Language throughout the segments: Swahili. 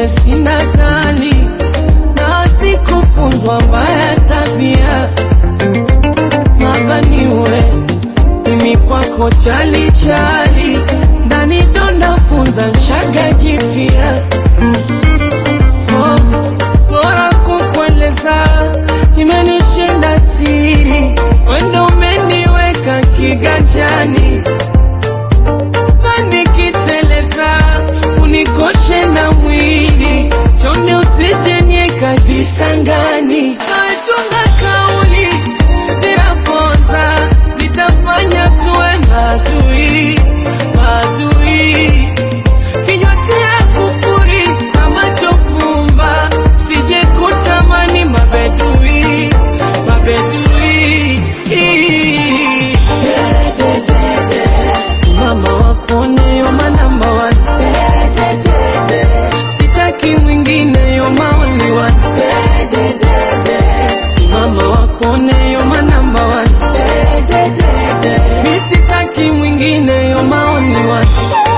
mie sina tani, na sikufunzwa mbaya tabia. Mabaniwe mimi kwako chali chali, ndani donda funza nshaga jifia. Bora kukueleza imenishinda siri, wendo umeniweka kiganjani. Nikiteleza unikoshe na mwili, chonde usije nieka visangani. Nachunga kauli zinaponza, zitafanya tuwe maadui, maadui. Kinywa tia kufuri kama tofumba, sije kutamani mabedui, mabedui. Simama wakone yo my number one. Sitaki mwingine yo my only one. Simama wakone yo my number one. Mi sitaki mwingine yo my only one.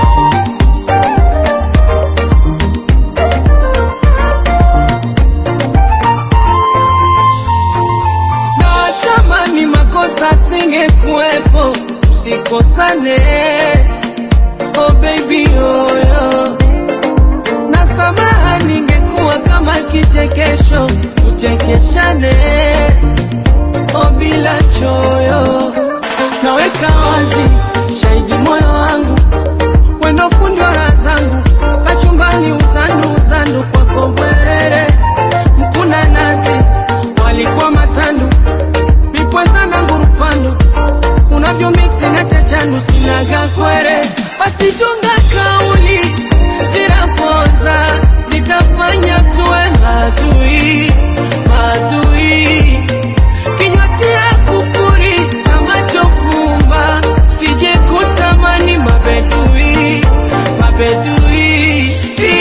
Natamani makosa singekuwepo, usikosane. Oh baby oh yo, na samaha ningekuwa kama kichekesho, tuchekeshane oh bila choyo. Naweka wazi shahidi moyo wangu, wendo fundi wa raha zangu, kachumbani uzandu uzandu kwako bwerere. Mkuna nazi walikuwa matandu, mipweza na ngurupandu, unavyo mixi na chachandu sinaga kwere. Basi chunga kauli zinaponza, zitafanya tuwe maadui, maadui. Kinywa tia kufuri kama tofumba, sije kutamani mabedui, mabedui.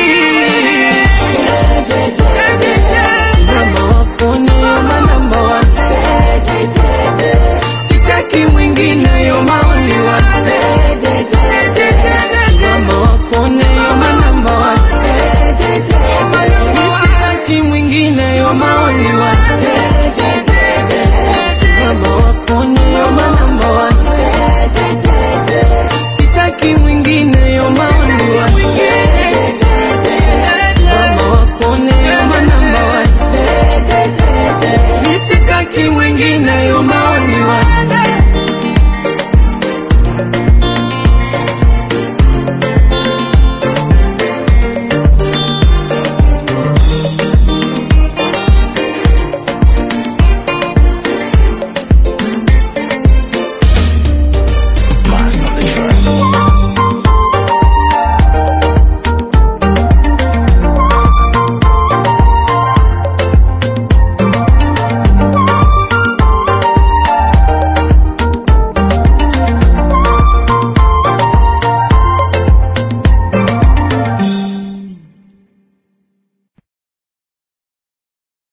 Simama wakone yo my number one. Sitaki mwingine